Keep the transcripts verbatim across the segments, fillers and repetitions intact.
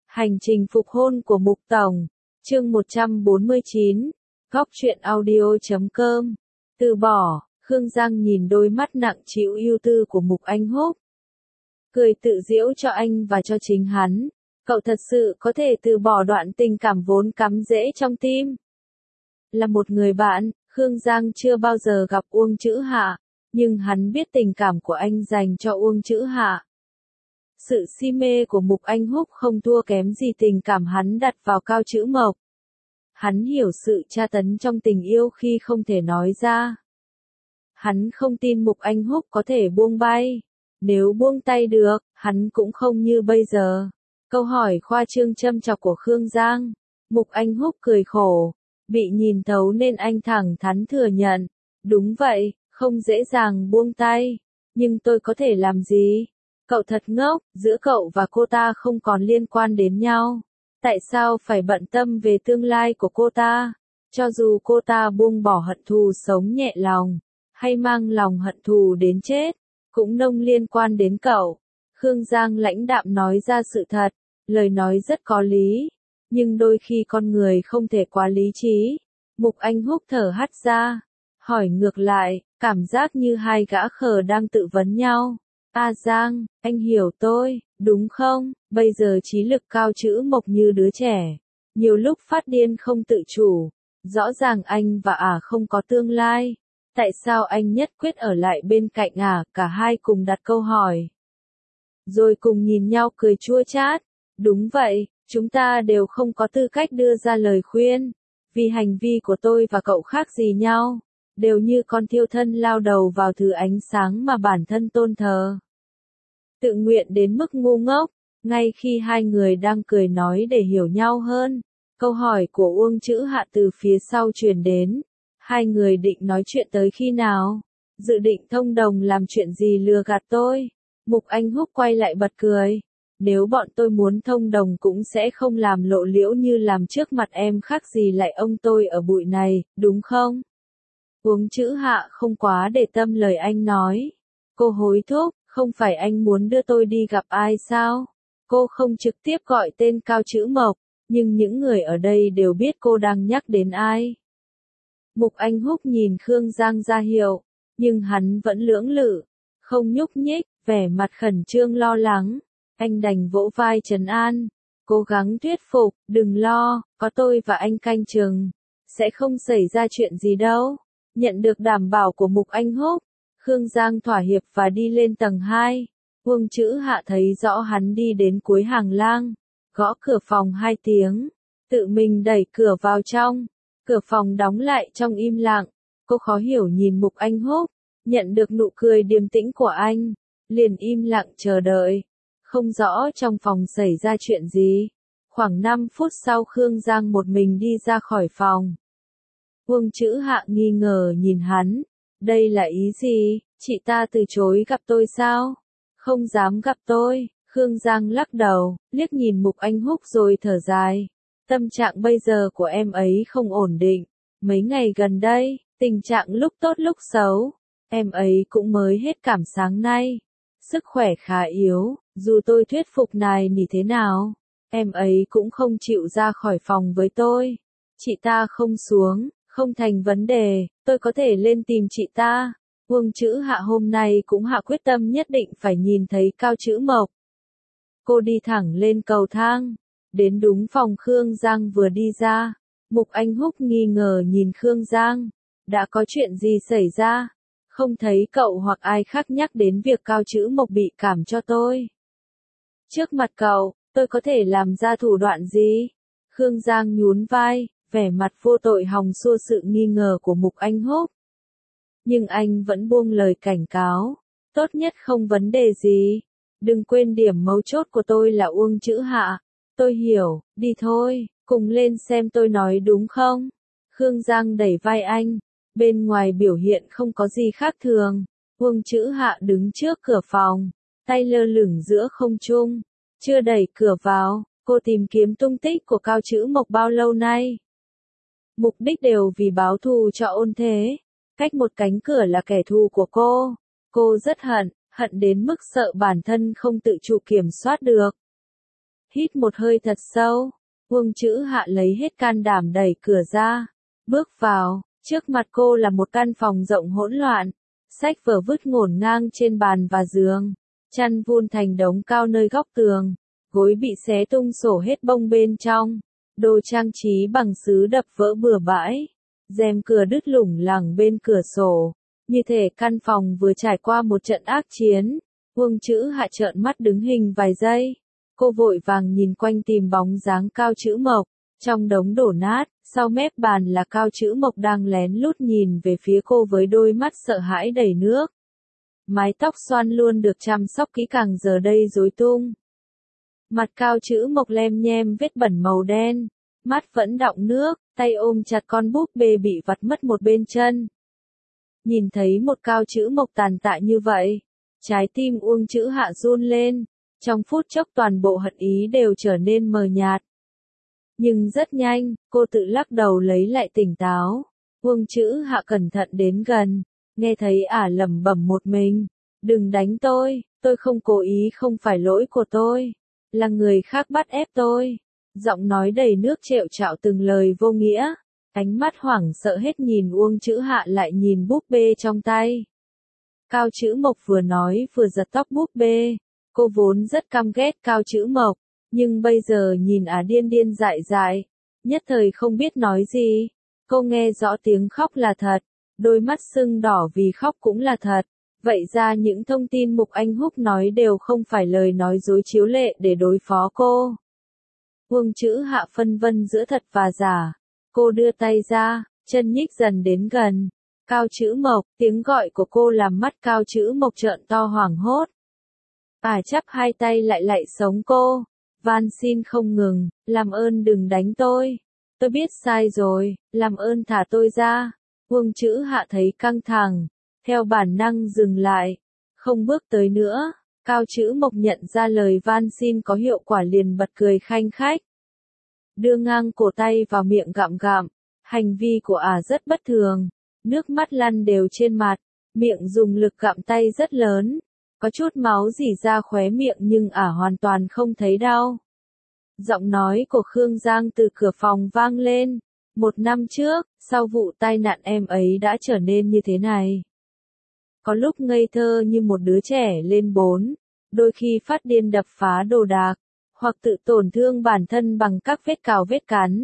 Hành trình phục hôn của Mục Tổng, chương một trăm bốn mươi chín, góc truyện audio chấm com. Từ bỏ, Khương Giang nhìn đôi mắt nặng trĩu ưu tư của Mục Anh Húc. Cười tự giễu cho anh và cho chính hắn. Cậu thật sự có thể từ bỏ đoạn tình cảm vốn cắm rễ trong tim. Là một người bạn, Khương Giang chưa bao giờ gặp Uông Chữ Hạ, nhưng hắn biết tình cảm của anh dành cho Uông Chữ Hạ. Sự si mê của Mục Anh Húc không thua kém gì tình cảm hắn đặt vào Cao Chữ Mộc. Hắn hiểu sự tra tấn trong tình yêu khi không thể nói ra. Hắn không tin Mục Anh Húc có thể buông bay. Nếu buông tay được, hắn cũng không như bây giờ. Câu hỏi khoa trương châm chọc của Khương Giang. Mục Anh Húc cười khổ. Bị nhìn thấu nên anh thẳng thắn thừa nhận. Đúng vậy, không dễ dàng buông tay. Nhưng tôi có thể làm gì? Cậu thật ngốc, giữa cậu và cô ta không còn liên quan đến nhau. Tại sao phải bận tâm về tương lai của cô ta? Cho dù cô ta buông bỏ hận thù sống nhẹ lòng, hay mang lòng hận thù đến chết, cũng nông liên quan đến cậu. Khương Giang lãnh đạm nói ra sự thật, lời nói rất có lý. Nhưng đôi khi con người không thể quá lý trí. Mục Anh Húc thở hắt ra, hỏi ngược lại, cảm giác như hai gã khờ đang tự vấn nhau. A Giang, anh hiểu tôi, đúng không? Bây giờ trí lực Cao Chữ Mộc như đứa trẻ. Nhiều lúc phát điên không tự chủ. Rõ ràng anh và ả không có tương lai. Tại sao anh nhất quyết ở lại bên cạnh ả? Cả hai cùng đặt câu hỏi. Rồi cùng nhìn nhau cười chua chát. Đúng vậy, chúng ta đều không có tư cách đưa ra lời khuyên. Vì hành vi của tôi và cậu khác gì nhau. Đều như con thiêu thân lao đầu vào thứ ánh sáng mà bản thân tôn thờ. Tự nguyện đến mức ngu ngốc, ngay khi hai người đang cười nói để hiểu nhau hơn. Câu hỏi của Uông Chữ Hạ từ phía sau truyền đến. Hai người định nói chuyện tới khi nào? Dự định thông đồng làm chuyện gì lừa gạt tôi? Mục Anh Húc quay lại bật cười. Nếu bọn tôi muốn thông đồng cũng sẽ không làm lộ liễu như làm trước mặt em, khác gì lại ông tôi ở bụi này, đúng không? Uông Chữ Hạ không quá để tâm lời anh nói. Cô hối thúc, không phải anh muốn đưa tôi đi gặp ai sao? Cô không trực tiếp gọi tên Cao Chữ Mộc, nhưng những người ở đây đều biết cô đang nhắc đến ai. Mục Anh Húc nhìn Khương Giang ra hiệu, nhưng hắn vẫn lưỡng lự, không nhúc nhích, vẻ mặt khẩn trương lo lắng. Anh đành vỗ vai trấn an, cố gắng thuyết phục, đừng lo, có tôi và anh canh chừng, sẽ không xảy ra chuyện gì đâu. Nhận được đảm bảo của Mục Anh Húc, Khương Giang thỏa hiệp và đi lên tầng hai. Uông Chữ Hạ thấy rõ hắn đi đến cuối hành lang, gõ cửa phòng hai tiếng, tự mình đẩy cửa vào trong. Cửa phòng đóng lại trong im lặng. Cô khó hiểu nhìn Mục Anh Húc, nhận được nụ cười điềm tĩnh của anh, liền im lặng chờ đợi. Không rõ trong phòng xảy ra chuyện gì. Khoảng năm phút sau Khương Giang một mình đi ra khỏi phòng. Uông Chữ Hạ nghi ngờ nhìn hắn. Đây là ý gì? Chị ta từ chối gặp tôi sao? Không dám gặp tôi. Khương Giang lắc đầu, liếc nhìn Mục Anh Húc rồi thở dài. Tâm trạng bây giờ của em ấy không ổn định. Mấy ngày gần đây, tình trạng lúc tốt lúc xấu. Em ấy cũng mới hết cảm sáng nay. Sức khỏe khá yếu, dù tôi thuyết phục nài nỉ thế nào, em ấy cũng không chịu ra khỏi phòng với tôi. Chị ta không xuống, không thành vấn đề, tôi có thể lên tìm chị ta. Uông Chữ Hạ hôm nay cũng hạ quyết tâm nhất định phải nhìn thấy Cao Chữ Mộc. Cô đi thẳng lên cầu thang, đến đúng phòng Khương Giang vừa đi ra. Mục Anh Húc nghi ngờ nhìn Khương Giang. Đã có chuyện gì xảy ra? Không thấy cậu hoặc ai khác nhắc đến việc Cao Chữ Mộc bị cảm cho tôi. Trước mặt cậu, tôi có thể làm ra thủ đoạn gì? Khương Giang nhún vai, vẻ mặt vô tội hòng xua sự nghi ngờ của Mục Anh Húc. Nhưng anh vẫn buông lời cảnh cáo. Tốt nhất không vấn đề gì. Đừng quên điểm mấu chốt của tôi là Uông Chữ Hạ. Tôi hiểu, đi thôi, cùng lên xem tôi nói đúng không? Khương Giang đẩy vai anh. Bên ngoài biểu hiện không có gì khác thường. Uông Chữ Hạ đứng trước cửa phòng, tay lơ lửng giữa không trung. Chưa đẩy cửa vào, cô tìm kiếm tung tích của Cao Chữ Mộc bao lâu nay. Mục đích đều vì báo thù cho Ôn Thế. Cách một cánh cửa là kẻ thù của cô. Cô rất hận, hận đến mức sợ bản thân không tự chủ kiểm soát được. Hít một hơi thật sâu, Uông Chữ Hạ lấy hết can đảm đẩy cửa ra, bước vào, trước mặt cô là một căn phòng rộng hỗn loạn, sách vở vứt ngổn ngang trên bàn và giường, chăn vun thành đống cao nơi góc tường, gối bị xé tung sổ hết bông bên trong, đồ trang trí bằng sứ đập vỡ bừa bãi, rèm cửa đứt lủng lẳng bên cửa sổ, như thể căn phòng vừa trải qua một trận ác chiến. Uông Chữ Hạ trợn mắt đứng hình vài giây, cô vội vàng nhìn quanh tìm bóng dáng Cao Chữ Mộc, trong đống đổ nát, sau mép bàn là Cao Chữ Mộc đang lén lút nhìn về phía cô với đôi mắt sợ hãi đầy nước. Mái tóc xoăn luôn được chăm sóc kỹ càng giờ đây rối tung. Mặt Cao Chữ Mộc lem nhem vết bẩn màu đen, mắt vẫn đọng nước, tay ôm chặt con búp bê bị vặt mất một bên chân. Nhìn thấy một Cao Chữ Mộc tàn tạ như vậy, trái tim Uông Chữ Hạ run lên, trong phút chốc toàn bộ hận ý đều trở nên mờ nhạt. Nhưng rất nhanh, cô tự lắc đầu lấy lại tỉnh táo. Uông Chữ Hạ cẩn thận đến gần, nghe thấy ả lẩm bẩm một mình, đừng đánh tôi, tôi không cố ý, không phải lỗi của tôi, là người khác bắt ép tôi. Giọng nói đầy nước trệu trạo từng lời vô nghĩa, ánh mắt hoảng sợ hết nhìn Uông Chữ Hạ lại nhìn búp bê trong tay. Cao Chữ Mộc vừa nói vừa giật tóc búp bê, cô vốn rất căm ghét Cao Chữ Mộc, nhưng bây giờ nhìn ả điên điên dại dại, nhất thời không biết nói gì. Cô nghe rõ tiếng khóc là thật, đôi mắt sưng đỏ vì khóc cũng là thật, vậy ra những thông tin Mục Anh Húc nói đều không phải lời nói dối chiếu lệ để đối phó cô. Uông Chữ Hạ phân vân giữa thật và giả, cô đưa tay ra, chân nhích dần đến gần. Cao Chữ Mộc, tiếng gọi của cô làm mắt Cao Chữ Mộc trợn to hoảng hốt. Ả chắp hai tay lại lạy sống cô, van xin không ngừng, làm ơn đừng đánh tôi, tôi biết sai rồi, làm ơn thả tôi ra. Uông Chữ Hạ thấy căng thẳng, theo bản năng dừng lại, không bước tới nữa. Cao Chữ Mộc nhận ra lời van xin có hiệu quả liền bật cười khanh khách, đưa ngang cổ tay vào miệng gặm gặm. Hành vi của ả rất bất thường, nước mắt lăn đều trên mặt, miệng dùng lực gặm tay rất lớn, có chút máu rỉ ra khóe miệng nhưng ả hoàn toàn không thấy đau. Giọng nói của Khương Giang từ cửa phòng vang lên, một năm trước, sau vụ tai nạn em ấy đã trở nên như thế này. Có lúc ngây thơ như một đứa trẻ lên bốn, đôi khi phát điên đập phá đồ đạc, hoặc tự tổn thương bản thân bằng các vết cào vết cắn.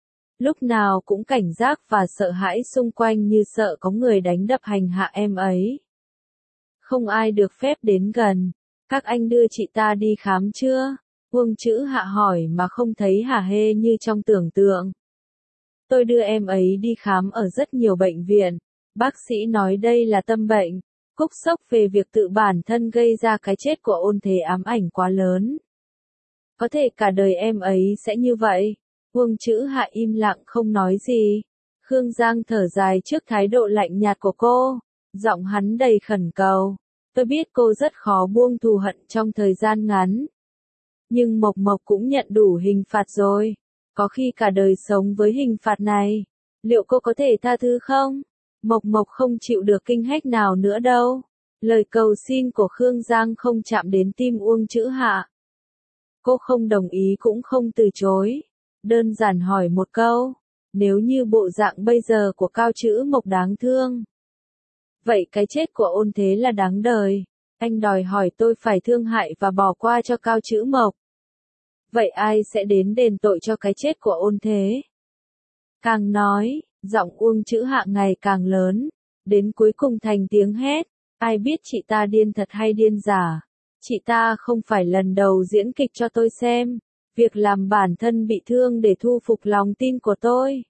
Lúc nào cũng cảnh giác và sợ hãi xung quanh như sợ có người đánh đập hành hạ em ấy. Không ai được phép đến gần. Các anh đưa chị ta đi khám chưa? Uông Chữ Hạ hỏi mà không thấy hả hê như trong tưởng tượng. Tôi đưa em ấy đi khám ở rất nhiều bệnh viện. Bác sĩ nói đây là tâm bệnh. Cúc sốc về việc tự bản thân gây ra cái chết của Ôn Thế ám ảnh quá lớn. Có thể cả đời em ấy sẽ như vậy. Uông Chữ Hạ im lặng không nói gì. Khương Giang thở dài trước thái độ lạnh nhạt của cô. Giọng hắn đầy khẩn cầu. Tôi biết cô rất khó buông thù hận trong thời gian ngắn. Nhưng Mộc Mộc cũng nhận đủ hình phạt rồi. Có khi cả đời sống với hình phạt này. Liệu cô có thể tha thứ không? Mộc Mộc không chịu được kinh hách nào nữa đâu. Lời cầu xin của Khương Giang không chạm đến tim Uông Chữ Hạ. Cô không đồng ý cũng không từ chối. Đơn giản hỏi một câu. Nếu như bộ dạng bây giờ của Cao Chữ Mộc đáng thương, vậy cái chết của Ôn Thế là đáng đời. Anh đòi hỏi tôi phải thương hại và bỏ qua cho Cao Chữ Mộc. Vậy ai sẽ đến đền tội cho cái chết của Ôn Thế? Càng nói, giọng Uông Chữ Hạ ngày càng lớn, đến cuối cùng thành tiếng hét. Ai biết chị ta điên thật hay điên giả? Chị ta không phải lần đầu diễn kịch cho tôi xem. Việc làm bản thân bị thương để thu phục lòng tin của tôi.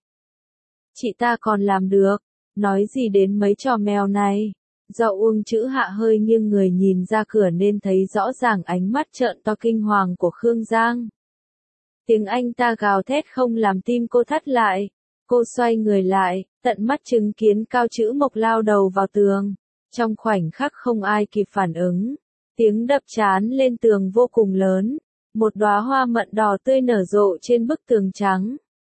Chị ta còn làm được. Nói gì đến mấy trò mèo này? Do Uông Chữ Hạ hơi nghiêng người nhìn ra cửa nên thấy rõ ràng ánh mắt trợn to kinh hoàng của Khương Giang. Tiếng anh ta gào thét không làm tim cô thắt lại. Cô xoay người lại, tận mắt chứng kiến Cao Chữ Mộc lao đầu vào tường. Trong khoảnh khắc không ai kịp phản ứng. Tiếng đập trán lên tường vô cùng lớn. Một đóa hoa mận đỏ tươi nở rộ trên bức tường trắng.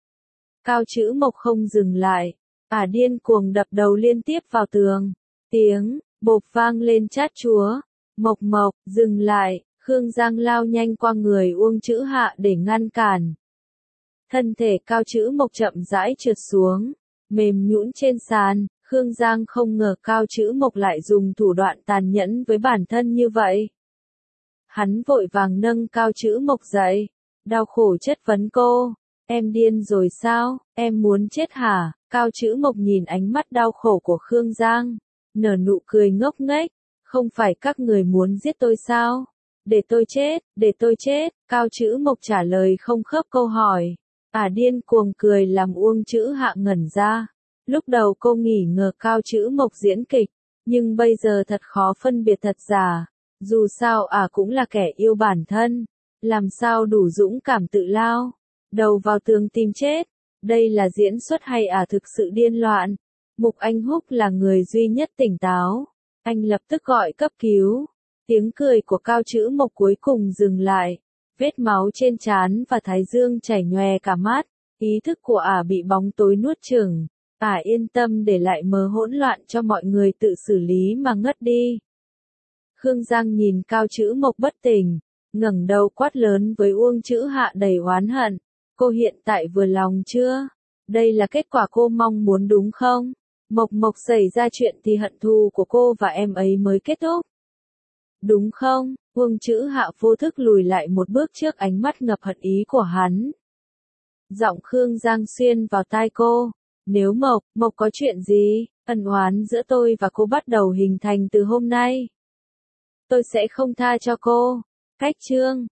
Cao Chữ Mộc không dừng lại. Ả điên cuồng đập đầu liên tiếp vào tường. Tiếng bộp vang lên chát chúa. Mộc Mộc, dừng lại, Khương Giang lao nhanh qua người Uông Chữ Hạ để ngăn cản. Thân thể Cao Chữ Mộc chậm rãi trượt xuống, mềm nhũn trên sàn. Khương Giang không ngờ Cao Chữ Mộc lại dùng thủ đoạn tàn nhẫn với bản thân như vậy. Hắn vội vàng nâng Cao Chữ Mộc dậy, đau khổ chất vấn cô, em điên rồi sao, em muốn chết hả? Cao Chữ Mộc nhìn ánh mắt đau khổ của Khương Giang, nở nụ cười ngốc nghếch, không phải các người muốn giết tôi sao? Để tôi chết, để tôi chết, Cao Chữ Mộc trả lời không khớp câu hỏi. À điên cuồng cười làm Uông Chữ Hạ ngẩn ra. Lúc đầu cô nghỉ ngờ Cao Chữ Mộc diễn kịch, nhưng bây giờ thật khó phân biệt thật giả. Dù sao à cũng là kẻ yêu bản thân, làm sao đủ dũng cảm tự lao, đầu vào tường tìm chết. Đây là diễn xuất hay à thực sự điên loạn? Mục Anh Húc là người duy nhất tỉnh táo. Anh lập tức gọi cấp cứu. Tiếng cười của Cao Chữ Mộc cuối cùng dừng lại. Vết máu trên trán và thái dương chảy nhòe cả mắt. Ý thức của ả bị bóng tối nuốt chửng. Ả yên tâm để lại mớ hỗn loạn cho mọi người tự xử lý mà ngất đi. Khương Giang nhìn Cao Chữ Mộc bất tỉnh, ngẩng đầu quát lớn với Uông Chữ Hạ đầy oán hận. Cô hiện tại vừa lòng chưa? Đây là kết quả cô mong muốn đúng không? Mộc Mộc xảy ra chuyện thì hận thù của cô và em ấy mới kết thúc. Đúng không? Uông Chữ Hạ vô thức lùi lại một bước trước ánh mắt ngập hận ý của hắn. Giọng Khương Giang xuyên vào tai cô. Nếu Mộc, Mộc có chuyện gì, ân oán giữa tôi và cô bắt đầu hình thành từ hôm nay. Tôi sẽ không tha cho cô. Cách chương